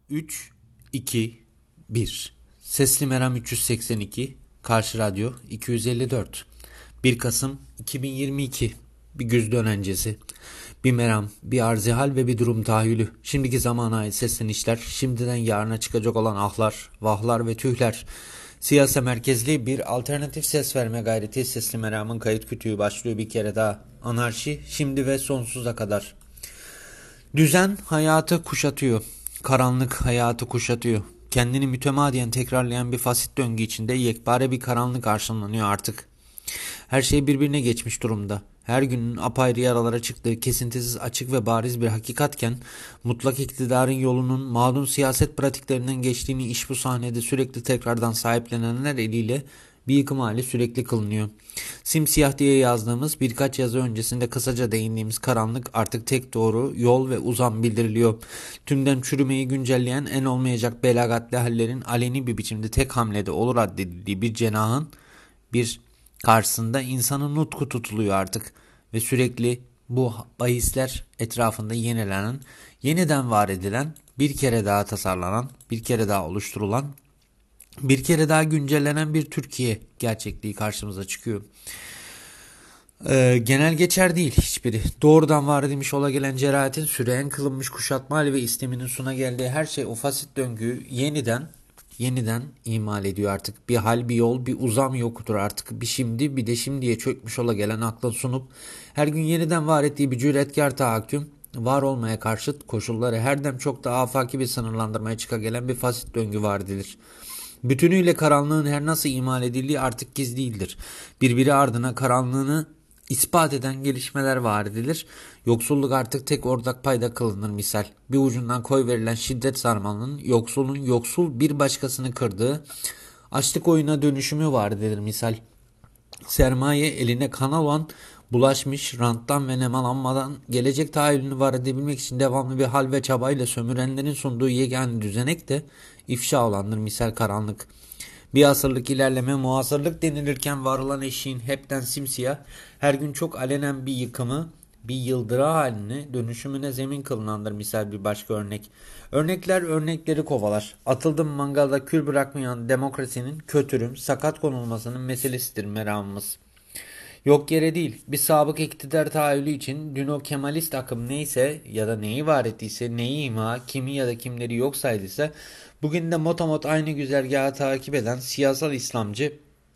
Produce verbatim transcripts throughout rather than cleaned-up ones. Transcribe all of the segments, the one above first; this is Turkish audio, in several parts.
üç, iki, bir. Sesli Meram üç yüz seksen iki, Karşı Radyo iki yüz elli dört. bir Kasım iki bin yirmi iki. Bir güzdön öncesi. Bir meram, bir arzihal ve bir durum tahayyülü. Şimdiki zamana ait seslenişler, şimdiden yarına çıkacak olan ahlar, vahlar ve tühler. Siyasi merkezli bir alternatif ses verme gayreti Sesli Meram'ın kayıt kütüğü başlıyor bir kere daha. Anarşi şimdi ve sonsuza kadar. Düzen hayatı kuşatıyor. Karanlık hayatı kuşatıyor. Kendini mütemadiyen tekrarlayan bir fasit döngü içinde yekpare bir karanlık arşınlanıyor artık. Her şey birbirine geçmiş durumda. Her günün apayrı yaralara çıktığı kesintisiz açık ve bariz bir hakikatken mutlak iktidarın yolunun mağdun siyaset pratiklerinden geçtiğini iş bu sahnede sürekli tekrardan sahiplenenler eliyle bir yıkım hali sürekli kılınıyor. Simsiyah diye yazdığımız birkaç yazı öncesinde kısaca değindiğimiz karanlık artık tek doğru yol ve uzam bildiriliyor. Tümden çürümeyi güncelleyen en olmayacak belagatli hallerin aleni bir biçimde tek hamlede olur addedildiği bir cenahın bir karşısında insanın nutku tutuluyor artık ve sürekli bu bahisler etrafında yenilenen, yeniden var edilen, bir kere daha tasarlanan, bir kere daha oluşturulan, bir kere daha güncellenen bir Türkiye gerçekliği karşımıza çıkıyor. Ee, genel geçer değil hiçbiri. Doğrudan var edilmiş ola gelen cerahatin süreyen kılınmış kuşatma hali ve isteminin sona geldiği her şey o fasit döngüyü yeniden yeniden imal ediyor artık. Bir hal, bir yol, bir uzam yoktur artık. Bir şimdi, bir de şimdiye çökmüş ola gelen aklın sunup her gün yeniden var ettiği bir cüretkar tahakküm, var olmaya karşıt koşulları her dem çok daha afaki bir sınırlandırmaya çıka gelen bir fasit döngü var edilir. Bütünüyle karanlığın her nasıl imal edildiği artık gizli değildir. Birbiri ardına karanlığını ispat eden gelişmeler var edilir. Yoksulluk artık tek ortak payda kılınır misal. Bir ucundan koy verilen şiddet sarmalının yoksulun yoksul bir başkasını kırdığı açlık oyuna dönüşümü var edilir misal. Sermaye eline kana olan bulaşmış ranttan ve nemalanmadan gelecek tahayyülünü var edebilmek için devamlı bir hal ve çabayla sömürenlerin sunduğu yegane düzenek de ifşa olandır misal karanlık. Bir asırlık ilerleme muasırlık denilirken var olan eşiğin hepten simsiyah, her gün çok alenen bir yıkımı, bir yıldıra haline dönüşümüne zemin kılınandır misal bir başka örnek. Örnekler örnekleri kovalar. Atıldım mangalda kül bırakmayan demokrasinin kötürüm, sakat konulmasının meselesidir meramımız. Yok yere değil, bir sabık iktidar tahayyülü için dün o Kemalist akım neyse ya da neyi var ettiyse, neyi ima, kimi ya da kimleri yok saydıysa, bugün de motamot aynı güzergahı takip eden siyasal İslamcı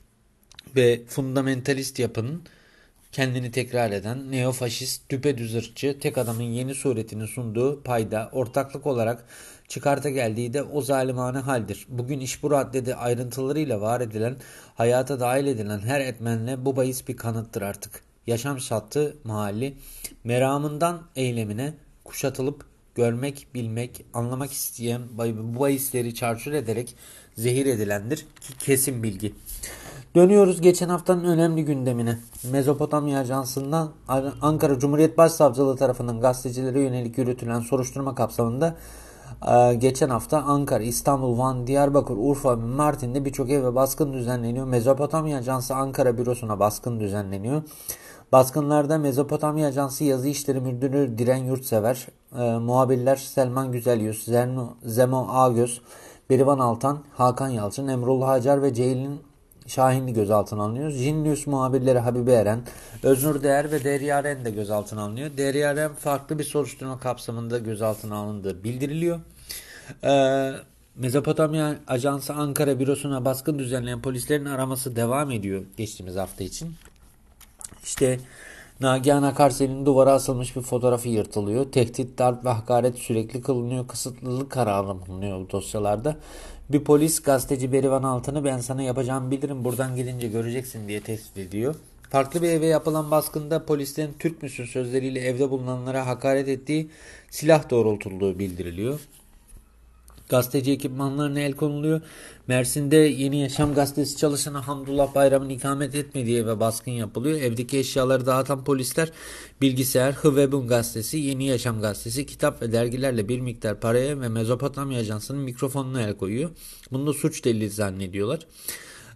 ve fundamentalist yapının kendini tekrar eden neofaşist, düpedüz ırkçı, tek adamın yeni suretini sunduğu payda ortaklık olarak çıkarta geldiği de o zalimane haldir. Bugün iş bu raddede ayrıntılarıyla var edilen, hayata dahil edilen her etmenle bu bahis bir kanıttır artık. Yaşam şartı mahalli, meramından eylemine kuşatılıp görmek, bilmek, anlamak isteyen bu bahisleri çarçur ederek zehir edilendir ki kesin bilgi. Dönüyoruz geçen haftanın önemli gündemine. Mezopotamya Ajansı'ndan Ankara Cumhuriyet Başsavcılığı tarafından gazetecilere yönelik yürütülen soruşturma kapsamında geçen hafta Ankara, İstanbul, Van, Diyarbakır, Urfa ve Mardin'de birçok eve baskın düzenleniyor. Mezopotamya Ajansı Ankara bürosuna baskın düzenleniyor. Baskınlarda Mezopotamya Ajansı Yazı İşleri Müdürü Diren Yurtsever, e, muhabirler Selman Güzelyüz, Zerno, Zemo Ağgöz, Berivan Altan, Hakan Yalçın, Emrullah Hacar ve Ceylin Şahinli gözaltına alınıyor. Jinlius muhabirleri Habibe Eren, Öznur Değer ve Derya Eren de gözaltına alınıyor. Derya Eren farklı bir soruşturma kapsamında gözaltına alındığı bildiriliyor. Ee, Mezopotamya Ajansı Ankara bürosuna baskın düzenleyen polislerin araması devam ediyor geçtiğimiz hafta için. İşte Nagihan Akarsel'in duvara asılmış bir fotoğrafı yırtılıyor. Tehdit, darp ve hakaret sürekli kılınıyor. Kısıtlılık kararı bulunuyor bu dosyalarda. Bir polis gazeteci Berivan Altan'ı ben sana yapacağımı bilirim buradan gidince göreceksin diye tehdit ediyor. Farklı bir eve yapılan baskında polislerin Türk müsün sözleriyle evde bulunanlara hakaret ettiği, silah doğrultulduğu bildiriliyor. Gazeteci ekipmanlarına el konuluyor. Mersin'de Yeni Yaşam gazetesi çalışanı Hamdullah Bayram'ın ikamet etmediği eve baskın yapılıyor. Evdeki eşyaları dağıtan polisler bilgisayar, Hıvebun gazetesi, Yeni Yaşam gazetesi, kitap ve dergilerle bir miktar paraya ve Mezopotamya Ajansı'nın mikrofonuna el koyuyor. Bunu da suç delili zannediyorlar.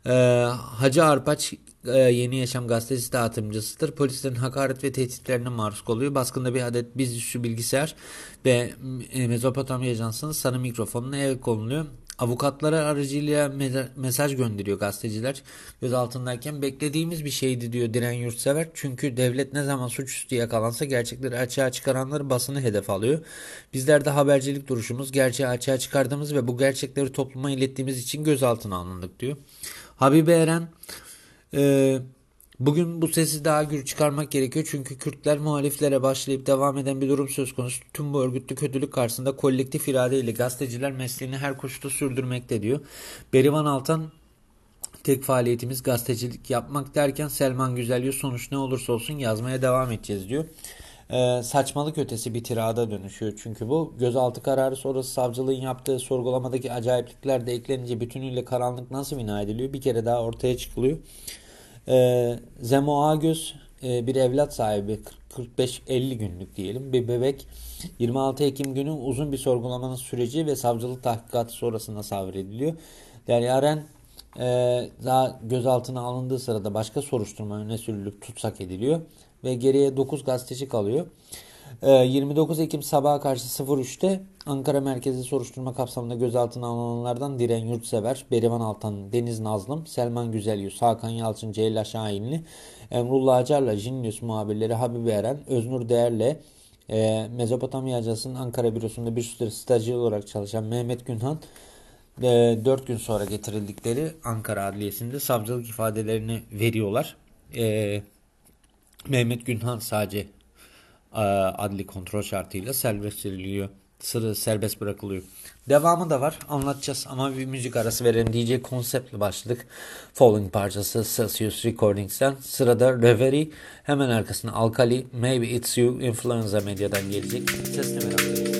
Ee, Hacı Arpaç e, Yeni Yaşam gazetesi dağıtımcısıdır. Polislerin hakaret ve tehditlerine maruz kalıyor. Baskında bir adet dizüstü bilgisayar ve e, Mezopotamya Ajansı'nın sarı mikrofonuna el konuluyor. Avukatları aracılığıyla me- mesaj gönderiyor gazeteciler. Gözaltındayken beklediğimiz bir şeydi diyor Diren Yurtsever. Çünkü devlet ne zaman suçüstü yakalansa gerçekleri açığa çıkaranları basını hedef alıyor. Bizler de habercilik duruşumuz gerçeği açığa çıkardığımız ve bu gerçekleri topluma ilettiğimiz için gözaltına alındık diyor. Habibe Eren e, bugün bu sesi daha gür çıkarmak gerekiyor çünkü Kürtler muhaliflere başlayıp devam eden bir durum söz konusu. Tüm bu örgütlü kötülük karşısında kolektif iradeyle gazeteciler mesleğini her koşulda sürdürmekte diyor. Berivan Altan tek faaliyetimiz gazetecilik yapmak derken Selman Güzelyüz sonuç ne olursa olsun yazmaya devam edeceğiz diyor. Ee, saçmalık ötesi bir tirada dönüşüyor çünkü bu. Gözaltı kararı sonrası savcılığın yaptığı sorgulamadaki acayiplikler de eklenince bütünüyle karanlık nasıl bina ediliyor bir kere daha ortaya çıkılıyor. Ee, Zemo Ağgöz e, bir evlat sahibi, kırk beş elli günlük diyelim bir bebek. yirmi altı Ekim günü uzun bir sorgulamanın süreci ve savcılık tahkikatı sonrasında savrediliyor. Derya Aren e, daha gözaltına alındığı sırada başka soruşturma öne sürülüp tutsak ediliyor ve geriye dokuz gazeteci kalıyor. yirmi dokuz Ekim sabaha karşı sıfır üçte Ankara merkezi soruşturma kapsamında gözaltına alınanlardan Diren Yurtsever, Berivan Altan, Deniz Nazlım, Selman Güzelyüz, Hakan Yalçın, Ceyla Şahinli, Emrullah Acar'la Jinnews muhabirleri Habibe Eren, Öznur Değer'le e, Mezopotamya Ajansı'nın Ankara bürosunda bir süre stajyer olarak çalışan Mehmet Günhan e, dört gün sonra getirildikleri Ankara Adliyesi'nde savcılık ifadelerini veriyorlar. E, Mehmet Günhan sadece adli kontrol şartıyla serbest veriliyor. Sıra serbest bırakılıyor. Devamı da var. Anlatacağız ama bir müzik arası verelim. D J konseptle başladık. Falling parçası Celsius Recordings'ten. Sırada Reverie. Hemen arkasına Alkali. Maybe It's You. Influenza Medya'dan gelecek. Sesle merak.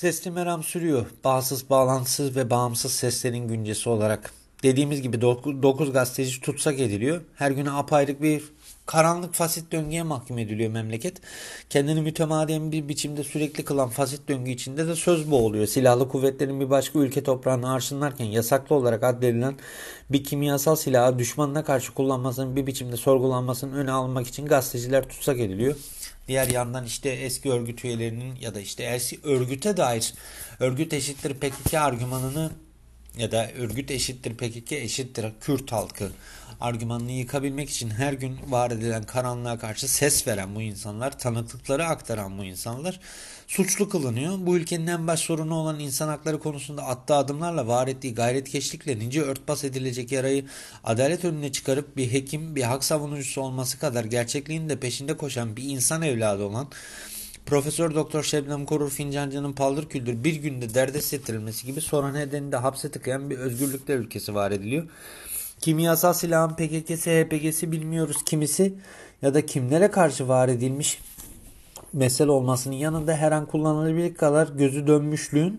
Sesli Meram sürüyor. Bağımsız, bağlantısız ve bağımsız seslerin güncesi olarak. Dediğimiz gibi dokuz gazeteci tutsak ediliyor. Her gün apayrı bir karanlık fasit döngüye mahkum ediliyor memleket. Kendini mütemadiyen bir biçimde sürekli kılan fasit döngü içinde de söz boğuluyor. Silahlı kuvvetlerin bir başka ülke toprağını arşınlarken yasaklı olarak addedilen bir kimyasal silahı düşmanına karşı kullanmasının bir biçimde sorgulanmasının öne alınmak için gazeteciler tutsak ediliyor. Diğer yandan işte eski örgüt üyelerinin ya da işte eski örgüte dair örgüt eşittir P K K argümanını ya da örgüt eşittir P K K eşittir Kürt halkı argümanını yıkabilmek için her gün var edilen karanlığa karşı ses veren bu insanlar, tanıklıkları aktaran bu insanlar suçlu kılınıyor. Bu ülkenin en baş sorunu olan insan hakları konusunda attığı adımlarla var ettiği gayretkeşlikle nice örtbas edilecek yarayı adalet önüne çıkarıp bir hekim, bir hak savunucusu olması kadar gerçekliğin de peşinde koşan bir insan evladı olan Profesör Doktor Şebnem Korur Fincancı'nın paldır küldür bir günde derdest ettirilmesi gibi sonra nedeni de hapse tıkayan bir özgürlükler ülkesi var ediliyor. Kimyasal silahın P K K'si, H P G'si bilmiyoruz kimisi ya da kimlere karşı var edilmiş mesele olmasının yanında her an kullanılabilecek kadar gözü dönmüşlüğün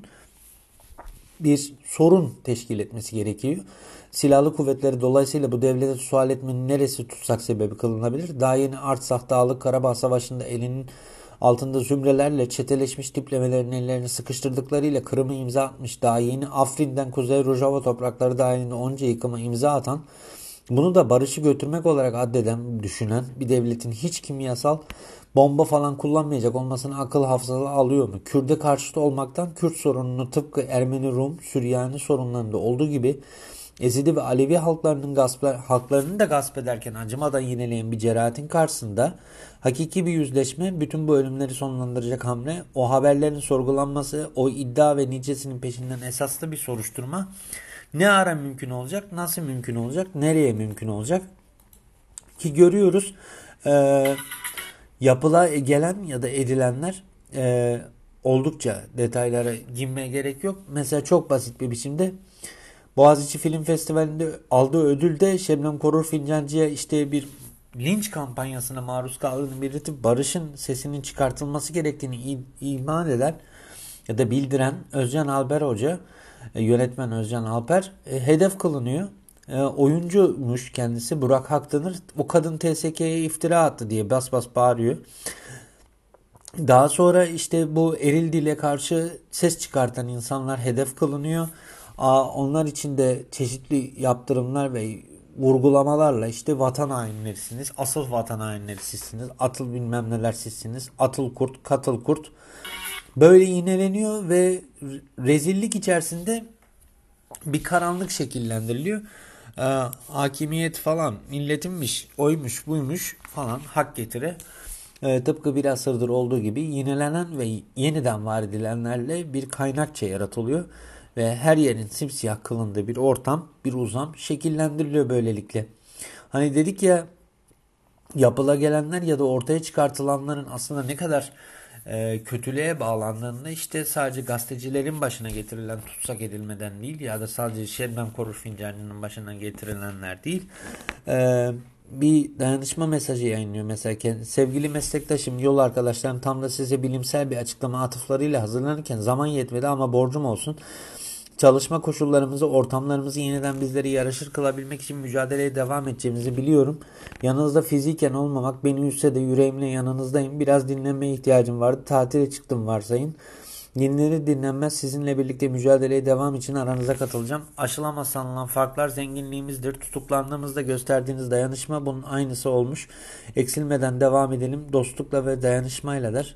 bir sorun teşkil etmesi gerekiyor. Silahlı kuvvetleri dolayısıyla bu devlete sual etmenin neresi tutsak sebebi kılınabilir? Daha yeni Artsakh Dağlık Karabağ Savaşı'nda elinin altında zümrelerle çeteleşmiş tiplemelerin ellerini sıkıştırdıklarıyla Kırım'ı imza atmış, daha yeni Afrin'den Kuzey Rojava toprakları dahilinde onca yıkıma imza atan, bunu da barışı götürmek olarak addeden, düşünen bir devletin hiç kimyasal bomba falan kullanmayacak olmasını akıl hafızalı alıyor mu? Kürt'e karşıtı olmaktan Kürt sorununu tıpkı Ermeni, Rum, Süryani sorunlarında olduğu gibi Ezidi ve Alevi halklarının gasp, halklarını da gasp ederken acımadan yineleyen bir cerahatin karşısında hakiki bir yüzleşme, bütün bu ölümleri sonlandıracak hamle, o haberlerin sorgulanması, o iddia ve nicesinin peşinden esaslı bir soruşturma ne ara mümkün olacak, nasıl mümkün olacak, nereye mümkün olacak ki görüyoruz e, yapıla gelen ya da edilenler e, oldukça detaylara girmeye gerek yok. Mesela çok basit bir biçimde Boğaziçi Film Festivali'nde aldığı ödülde Şebnem Korur Fincancı'ya işte bir linç kampanyasına maruz kaldığını belirtip barışın sesinin çıkartılması gerektiğini iman eden ya da bildiren Özcan Alper Hoca, yönetmen Özcan Alper hedef kılınıyor. Oyuncuymuş kendisi, Burak Haktanır. O kadın T S K'ye iftira attı diye bas bas bağırıyor. Daha sonra işte bu eril dile karşı ses çıkartan insanlar hedef kılınıyor. Onlar için de çeşitli yaptırımlar ve vurgulamalarla işte vatan hainlerisiniz, asıl vatan hainleri sizsiniz, atıl bilmem neler sizsiniz, atıl kurt, katıl kurt böyle iğneleniyor ve rezillik içerisinde bir karanlık şekillendiriliyor. Ee, hakimiyet falan milletinmiş, oymuş, buymuş falan hak getire. Ee, tıpkı bir asırdır olduğu gibi yinelenen ve yeniden var edilenlerle bir kaynakça yaratılıyor. Ve her yerin simsiyah kılındığı bir ortam, bir uzam şekillendiriliyor böylelikle. Hani dedik ya, yapıla gelenler ya da ortaya çıkartılanların aslında ne kadar e, kötülüğe bağlandığında işte sadece gazetecilerin başına getirilen tutsak edilmeden değil ya da sadece Şebnem Korur Fincancı'nın başına getirilenler değil. E, bir dayanışma mesajı yayınlıyor mesela. Sevgili meslektaşım, yol arkadaşlarım, tam da size bilimsel bir açıklama atıflarıyla hazırlanırken zaman yetmedi ama borcum olsun. Çalışma koşullarımızı, ortamlarımızı yeniden bizleri yaraşır kılabilmek için mücadeleye devam edeceğimizi biliyorum. Yanınızda fiziken olmamak beni üzse de yüreğimle yanınızdayım. Biraz dinlenmeye ihtiyacım vardı. Tatile çıktım varsayın. Dinlenir dinlenmez sizinle birlikte mücadeleye devam için aranıza katılacağım. Aşılamaz sanılan farklar zenginliğimizdir. Tutuklandığımızda gösterdiğiniz dayanışma bunun aynısı olmuş. Eksilmeden devam edelim. Dostlukla ve dayanışmayla der.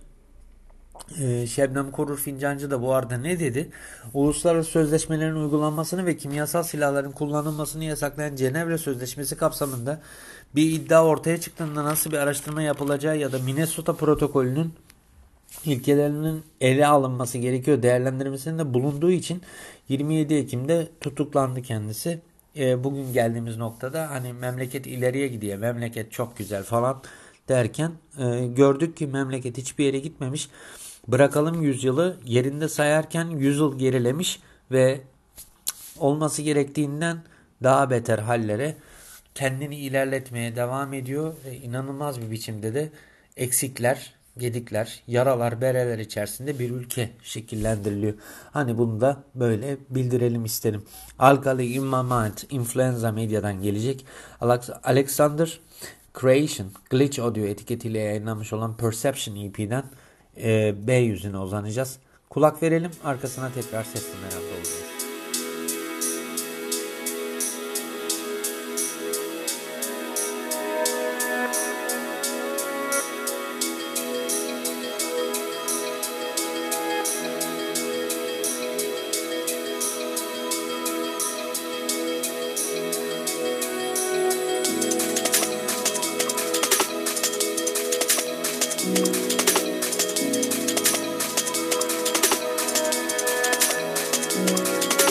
Ee, Şebnem Korur Fincancı da bu arada ne dedi? Uluslararası sözleşmelerin uygulanmasını ve kimyasal silahların kullanılmasını yasaklayan Cenevre Sözleşmesi kapsamında bir iddia ortaya çıktığında nasıl bir araştırma yapılacağı ya da Minnesota protokolünün ilkelerinin ele alınması gerekiyor değerlendirmesinde de bulunduğu için yirmi yedi Ekim'de tutuklandı kendisi. E, bugün geldiğimiz noktada hani memleket ileriye gidiyor, memleket çok güzel falan derken e, gördük ki memleket hiçbir yere gitmemiş. Bırakalım yüzyılı yerinde sayarken yüz yıl gerilemiş ve olması gerektiğinden daha beter hallere kendini ilerletmeye devam ediyor ve inanılmaz bir biçimde de eksikler gedikler, yaralar, bereler içerisinde bir ülke şekillendiriliyor. Hani bunu da böyle bildirelim isterim. Alkali İmmamat Influenza Medya'dan gelecek. Alexander Creation Glitch Audio etiketiyle yayınlanmış olan Perception E P'den e, B yüzüne uzanacağız. Kulak verelim, arkasına tekrar sesli meramda olacağız. Thank you.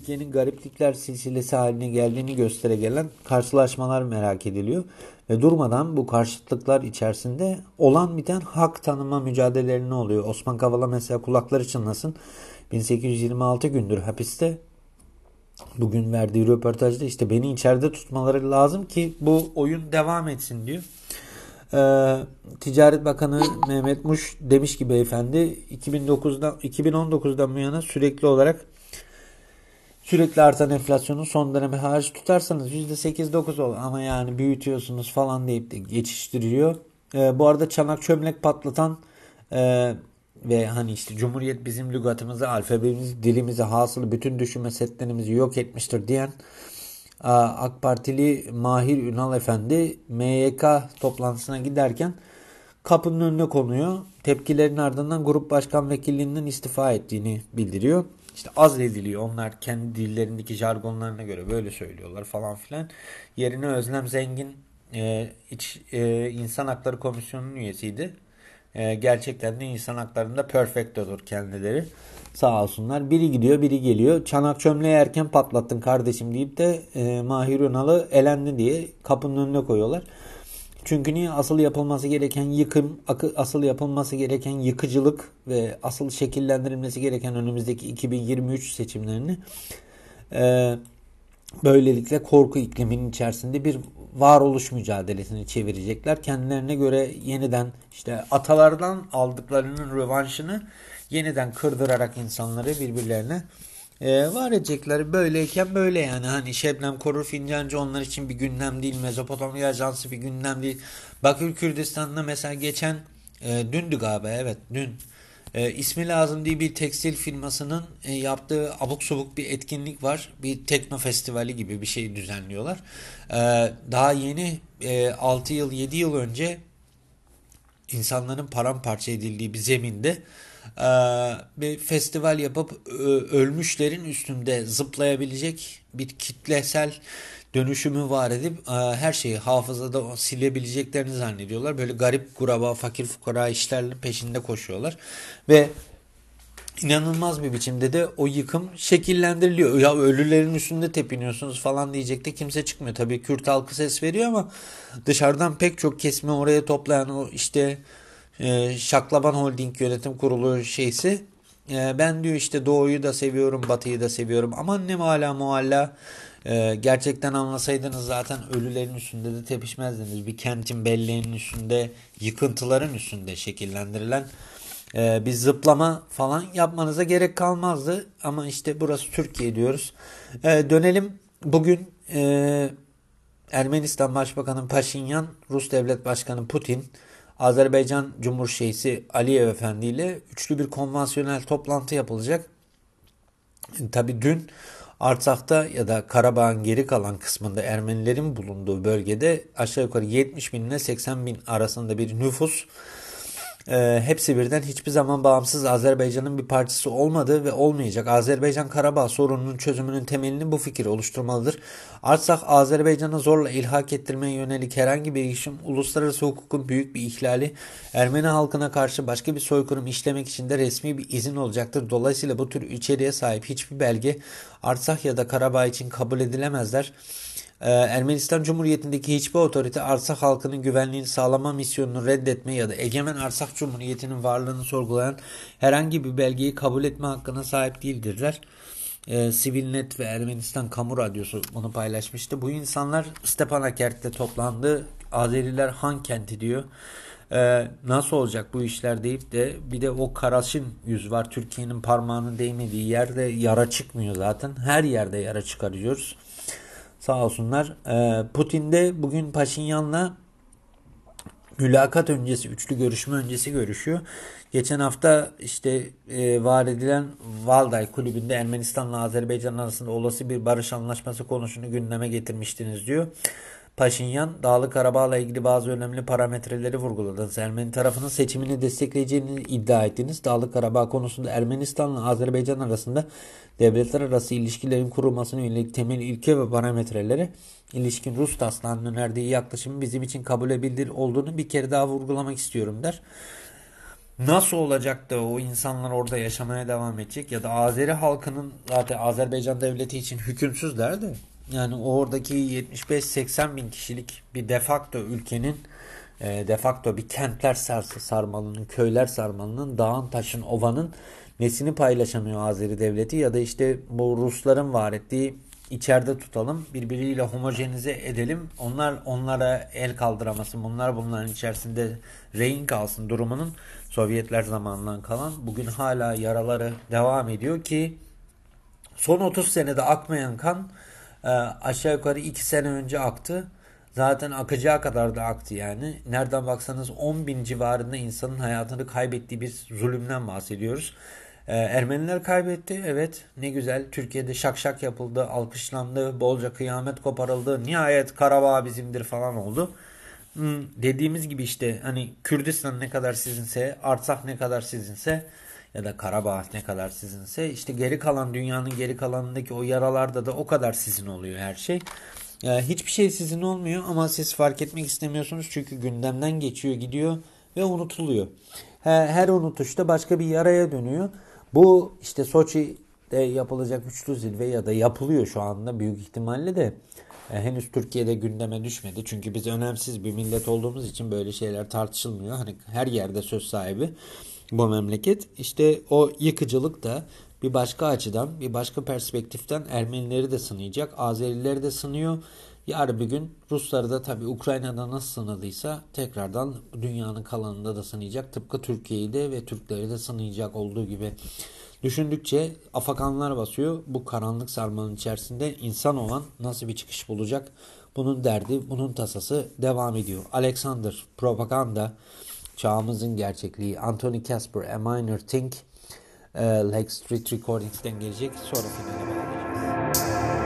Türkiye'nin gariplikler silsilesi haline geldiğini göstere karşılaşmalar merak ediliyor. Ve durmadan bu karşıtlıklar içerisinde olan biten hak tanıma mücadeleleri oluyor. Osman Kavala mesela kulakları çınlasın. bin sekiz yüz yirmi altı gündür hapiste. Bugün verdiği röportajda işte beni içeride tutmaları lazım ki bu oyun devam etsin diyor. Ee, Ticaret Bakanı Mehmet Muş demiş ki beyefendi iki bin dokuzdan iki bin on dokuzdan bu yana sürekli olarak sürekli artan enflasyonu son dönemi hariç tutarsanız yüzde sekiz dokuz ol ama yani büyütüyorsunuz falan deyip de geçiştiriyor. Ee, bu arada çanak çömlek patlatan e, ve hani işte Cumhuriyet bizim lügatımızı, alfabemizi, dilimizi, hasılı bütün düşünme setlerimizi yok etmiştir diyen AK Partili Mahir Ünal Efendi M Y K toplantısına giderken kapının önüne konuyor. Tepkilerin ardından grup başkan vekilliğinden istifa ettiğini bildiriyor. İşte azlediliyor. Onlar kendi dillerindeki jargonlarına göre böyle söylüyorlar falan filan. Yerine Özlem Zengin e, iç, e, İnsan Hakları Komisyonu'nun üyesiydi. E, gerçekten de insan haklarında perfectodur kendileri. Sağ olsunlar. Biri gidiyor biri geliyor. Çanak çömleği erken patlattın kardeşim deyip de e, Mahir Ünal'ı elendi diye kapının önüne koyuyorlar. Çünkü niye? Asıl yapılması gereken yıkım, asıl yapılması gereken yıkıcılık ve asıl şekillendirilmesi gereken önümüzdeki iki bin yirmi üç seçimlerini e, böylelikle korku ikliminin içerisinde bir varoluş mücadelesini çevirecekler. Kendilerine göre yeniden işte atalardan aldıklarının rövanşını yeniden kırdırarak insanları birbirlerine e, var edecekler. Böyleyken böyle yani hani Şebnem Korur Fincancı onlar için bir gündem değil. Mezopotamya Ajansı bir gündem değil. Bakü Kürdistan'da mesela geçen e, dündü galiba evet dün e, ismi lazım diye bir tekstil firmasının e, yaptığı abuk subuk bir etkinlik var. Bir tekno festivali gibi bir şey düzenliyorlar. E, daha yeni e, altı yıl yedi yıl önce insanların paramparça edildiği bir zeminde bir festival yapıp ölmüşlerin üstünde zıplayabilecek bir kitlesel dönüşümü var edip her şeyi hafızada silebileceklerini zannediyorlar. Böyle garip kuraba, fakir fukara işlerle peşinde koşuyorlar ve inanılmaz bir biçimde de o yıkım şekillendiriliyor. Ya ölülerin üstünde tepiniyorsunuz falan diyecek de kimse çıkmıyor. Tabii Kürt halkı ses veriyor ama dışarıdan pek çok kesimi oraya toplayan o işte e, Şaklaban Holding Yönetim Kurulu şeysi e, ben diyor işte doğuyu da seviyorum, batıyı da seviyorum. Aman ne mualla mualla e, gerçekten anlasaydınız zaten ölülerin üstünde de tepişmezdiniz. Bir kentin belleğinin üstünde, yıkıntıların üstünde şekillendirilen Ee, bir zıplama falan yapmanıza gerek kalmazdı. Ama işte burası Türkiye diyoruz. Ee, dönelim bugün e, Ermenistan Başbakanı Paşinyan, Rus Devlet Başkanı Putin, Azerbaycan Cumhurşehrisi Aliyev Efendi ile üçlü bir konvansiyonel toplantı yapılacak. Tabii dün Artsak'ta ya da Karabağ'ın geri kalan kısmında Ermenilerin bulunduğu bölgede aşağı yukarı yetmiş bin ile seksen bin arasında bir nüfus Ee, hepsi birden hiçbir zaman bağımsız Azerbaycan'ın bir parçası olmadı ve olmayacak. Azerbaycan Karabağ sorununun çözümünün temelini bu fikir oluşturmalıdır. Artsak Azerbaycan'ı zorla ilhak ettirmeye yönelik herhangi bir girişim uluslararası hukukun büyük bir ihlali, Ermeni halkına karşı başka bir soykırım işlemek için de resmi bir izin olacaktır. Dolayısıyla bu tür içeriğe sahip hiçbir belge Artsakh ya da Karabağ için kabul edilemezler. Ermenistan Cumhuriyeti'ndeki hiçbir otorite Arsak halkının güvenliğini sağlama misyonunu reddetme ya da egemen Arsak Cumhuriyeti'nin varlığını sorgulayan herhangi bir belgeyi kabul etme hakkına sahip değildirler. E, Sivilnet ve Ermenistan Kamu Radyosu bunu paylaşmıştı. Bu insanlar Stepanakert'te toplandı. Azeriler Han kenti diyor. Ee, nasıl olacak bu işler deyip de bir de o Karaşin yüz var. Türkiye'nin parmağının değmediği yerde yara çıkmıyor zaten. Her yerde yara çıkarıyoruz. Sağ olsunlar. Ee, Putin de bugün Paşinyan'la mülakat öncesi, üçlü görüşme öncesi görüşüyor. Geçen hafta işte e, vaat edilen Valday Kulübü'nde Ermenistan'la Azerbaycan arasında olası bir barış anlaşması konusunu gündeme getirmiştiniz diyor. Paşinyan, Dağlık Karabağ'la ilgili bazı önemli parametreleri vurguladınız. Ermeni tarafının seçimini destekleyeceğini iddia ettiniz. Dağlık Karabağ konusunda Ermenistan'la Azerbaycan arasında devletler arası ilişkilerin kurulmasına yönelik temel ilke ve parametreleri ilişkin Rus taslağının önerdiği yaklaşımın bizim için kabul edilebilir olduğunu bir kere daha vurgulamak istiyorum der. Nasıl olacak da o insanlar orada yaşamaya devam edecek, ya da Azeri halkının, zaten Azerbaycan devleti için hükümsüzler de, yani oradaki yetmiş beş seksen bin kişilik bir defakto ülkenin, e, defakto bir kentler sarsı sarmalının, köyler sarmalının, dağın taşın ovanın nesini paylaşamıyor Azeri devleti, ya da işte bu Rusların var ettiği içeride tutalım, birbiriyle homojenize edelim, onlar onlara el kaldıramasın, bunlar bunların içerisinde rehin kalsın durumunun Sovyetler zamanından kalan, bugün hala yaraları devam ediyor ki son otuz senede akmayan kan e, aşağı yukarı iki sene önce aktı. Zaten akacağı kadar da aktı yani. Nereden baksanız on bin civarında insanın hayatını kaybettiği bir zulümden bahsediyoruz. Ee, Ermeniler kaybetti. Evet, ne güzel. Türkiye'de şak şak yapıldı, alkışlandı, bolca kıyamet koparıldı. Nihayet Karabağ bizimdir falan oldu. Hmm, dediğimiz gibi işte, hani Kürdistan ne kadar sizinse, Artsakh ne kadar sizinse, ya da Karabağ ne kadar sizinse, işte geri kalan, dünyanın geri kalanındaki o yaralarda da o kadar sizin oluyor her şey. Ya hiçbir şey sizin olmuyor ama siz fark etmek istemiyorsunuz çünkü gündemden geçiyor gidiyor ve unutuluyor. Her, her unutuşta başka bir yaraya dönüyor. Bu işte Soçi'de yapılacak üçlü zirve, ya da yapılıyor şu anda büyük ihtimalle de, e, henüz Türkiye'de gündeme düşmedi. Çünkü biz önemsiz bir millet olduğumuz için böyle şeyler tartışılmıyor. Hani her yerde söz sahibi bu memleket. İşte o yıkıcılık da bir başka açıdan, bir başka perspektiften Ermenileri de sınayacak, Azerileri de sınıyor. Yarın bir gün Rusları da, tabii Ukrayna'da nasıl sınadıysa, tekrardan dünyanın kalanında da sınayacak. Tıpkı Türkiye'yi de ve Türkleri de sınayacak olduğu gibi. Düşündükçe afakanlar basıyor. Bu karanlık sarmalın içerisinde insan olan nasıl bir çıkış bulacak? Bunun derdi, bunun tasası devam ediyor. Alexander, Propaganda, Çağımızın Gerçekliği, Anthony Casper, A Minor Thing, e, Lake Street Recordings'ten gelecek. Sonra finale bağlayacağız.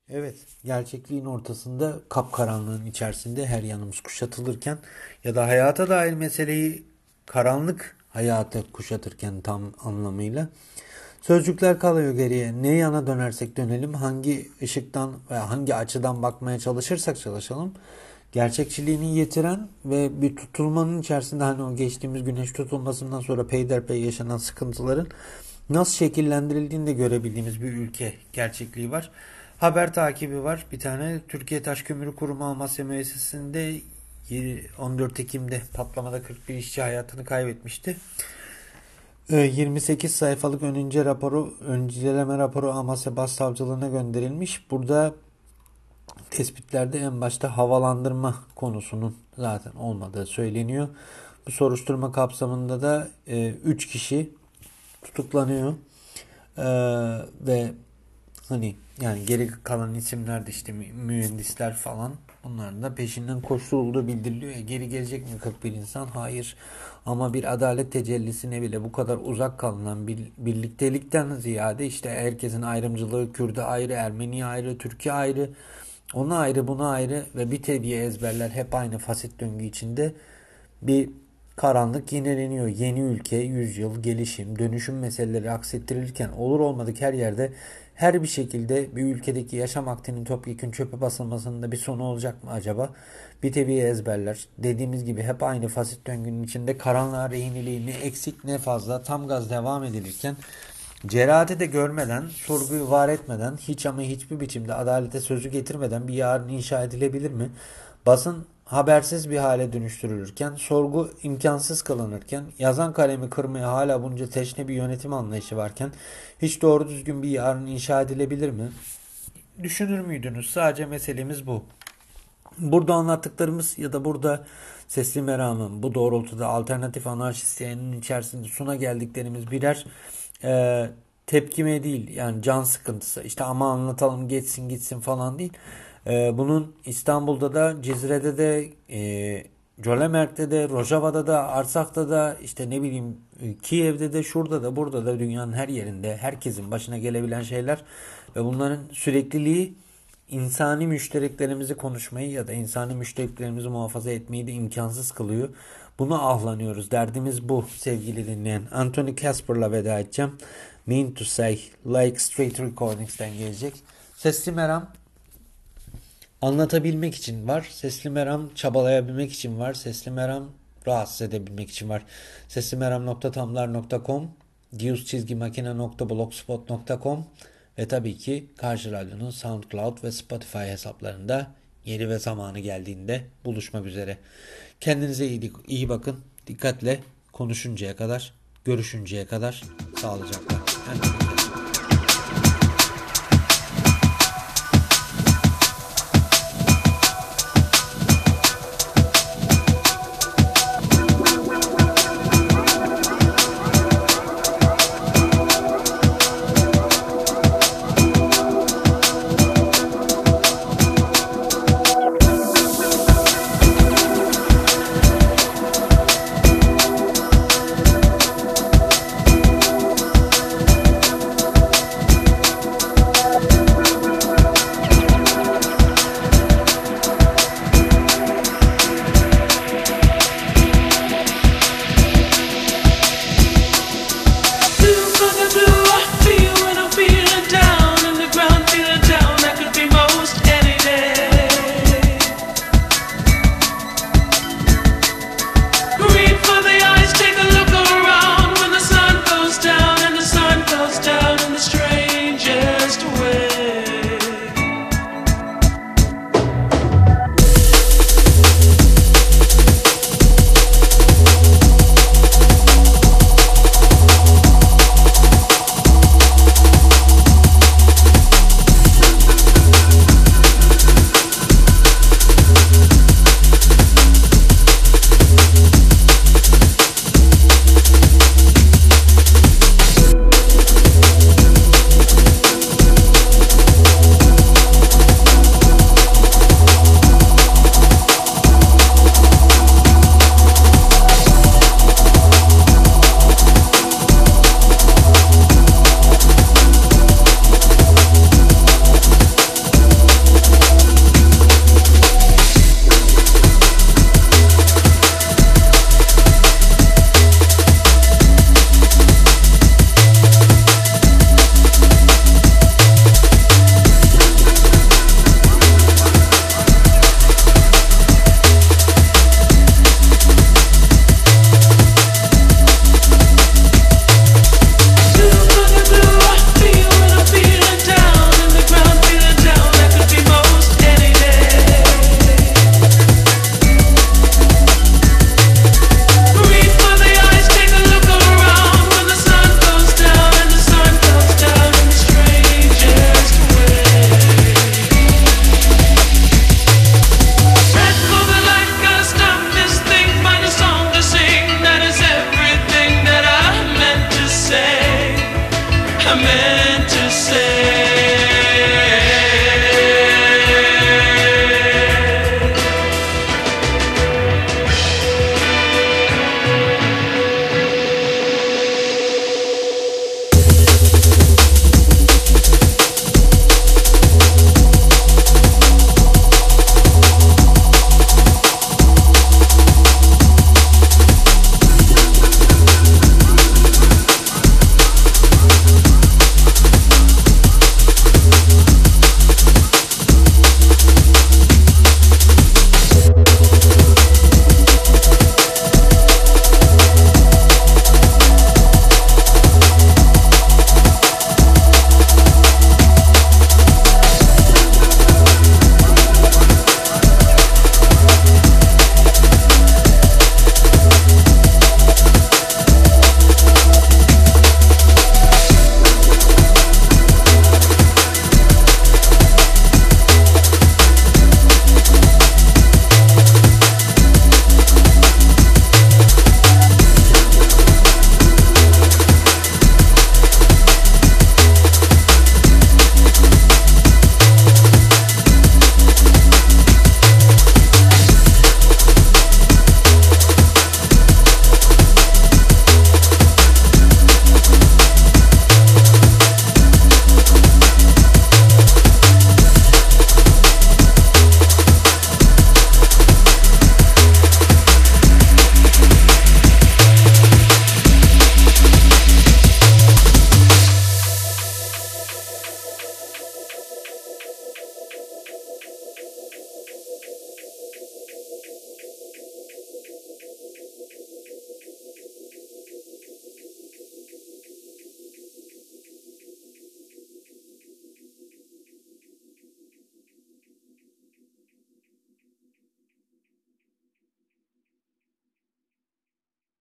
Evet, gerçekliğin ortasında, kapkaranlığın içerisinde her yanımız kuşatılırken ya da hayata dair meseleyi karanlık hayata kuşatırken tam anlamıyla sözcükler kalıyor geriye. Ne yana dönersek dönelim, hangi ışıktan veya hangi açıdan bakmaya çalışırsak çalışalım, gerçekçiliğini yitiren ve bir tutulmanın içerisinde, hani o geçtiğimiz güneş tutulmasından sonra peyderpey yaşanan sıkıntıların nasıl şekillendirildiğini de görebildiğimiz bir ülke gerçekliği var. Haber takibi var. Bir tane Türkiye Taş Kömürü Kurumu Amasya Müessesesi'nde on dört Ekim'de patlamada kırk bir işçi hayatını kaybetmişti. yirmi sekiz sayfalık önce raporu, önceleme raporu Amasya Başsavcılığına gönderilmiş. Burada tespitlerde en başta havalandırma konusunun zaten olmadığı söyleniyor. Bu soruşturma kapsamında da üç kişi tutuklanıyor. Ee, ve hani yani geri kalan isimler de işte mühendisler falan, bunların da peşinden koşulduğu bildiriliyor. Ya, geri gelecek mi kırk bir insan? Hayır. Ama bir adalet tecellisine bile bu kadar uzak kalınan bir birliktelikten ziyade işte herkesin ayrımcılığı, Kürt'e ayrı, Ermeni ayrı, Türkiye ayrı, ona ayrı, buna ayrı ve bir tebiye ezberler hep aynı fasit döngü içinde bir karanlık yineleniyor. Yeni ülke, yüzyıl, gelişim, dönüşüm meseleleri aksettirilirken olur olmadık her yerde her bir şekilde bir ülkedeki yaşam aktinin topyekün çöpe basılmasının da bir sonu olacak mı acaba? Bir tebiye ezberler. Dediğimiz gibi hep aynı fasit döngünün içinde karanlığa rehineliği ne eksik ne fazla tam gaz devam edilirken cerahati de görmeden, sorguyu var etmeden, hiç ama hiçbir biçimde adalete sözü getirmeden bir yarın inşa edilebilir mi? Basın habersiz bir hale dönüştürülürken, sorgu imkansız kılınırken, yazan kalemi kırmaya hala bunca teşne bir yönetim anlayışı varken hiç doğru düzgün bir yarın inşa edilebilir mi? Düşünür müydünüz? Sadece meselemiz bu. Burada anlattıklarımız ya da burada Sesli Meram'ın bu doğrultuda alternatif anarşist yayının içerisinde suna geldiklerimiz birer e, tepkime değil, yani can sıkıntısı işte ama anlatalım geçsin gitsin falan değil. E, bunun İstanbul'da da, Cizre'de de, e, Cölemert'te de, Rojava'da da, Arsak'ta da, işte ne bileyim Kiev'de de, şurada da, burada da, dünyanın her yerinde herkesin başına gelebilen şeyler ve bunların sürekliliği insani müştereklerimizi konuşmayı ya da insani müştereklerimizi muhafaza etmeyi de imkansız kılıyor. Buna ahlanıyoruz. Derdimiz bu sevgili dinleyen. Anthony Casper'la veda edeceğim. Mean to Say, Like Street Recordings'ten gelecek. Sesli Meram anlatabilmek için var. Sesli Meram çabalayabilmek için var. Sesli Meram rahatsız edebilmek için var. seslimeram nokta tumblr nokta com, dius çizgi makine nokta blogspot nokta com ve tabii ki Karşı Radyo'nun SoundCloud ve Spotify hesaplarında yeri ve zamanı geldiğinde buluşmak üzere. Kendinize iyi, iyi bakın. Dikkatle konuşuncaya kadar, görüşünceye kadar sağlıcakla. Yani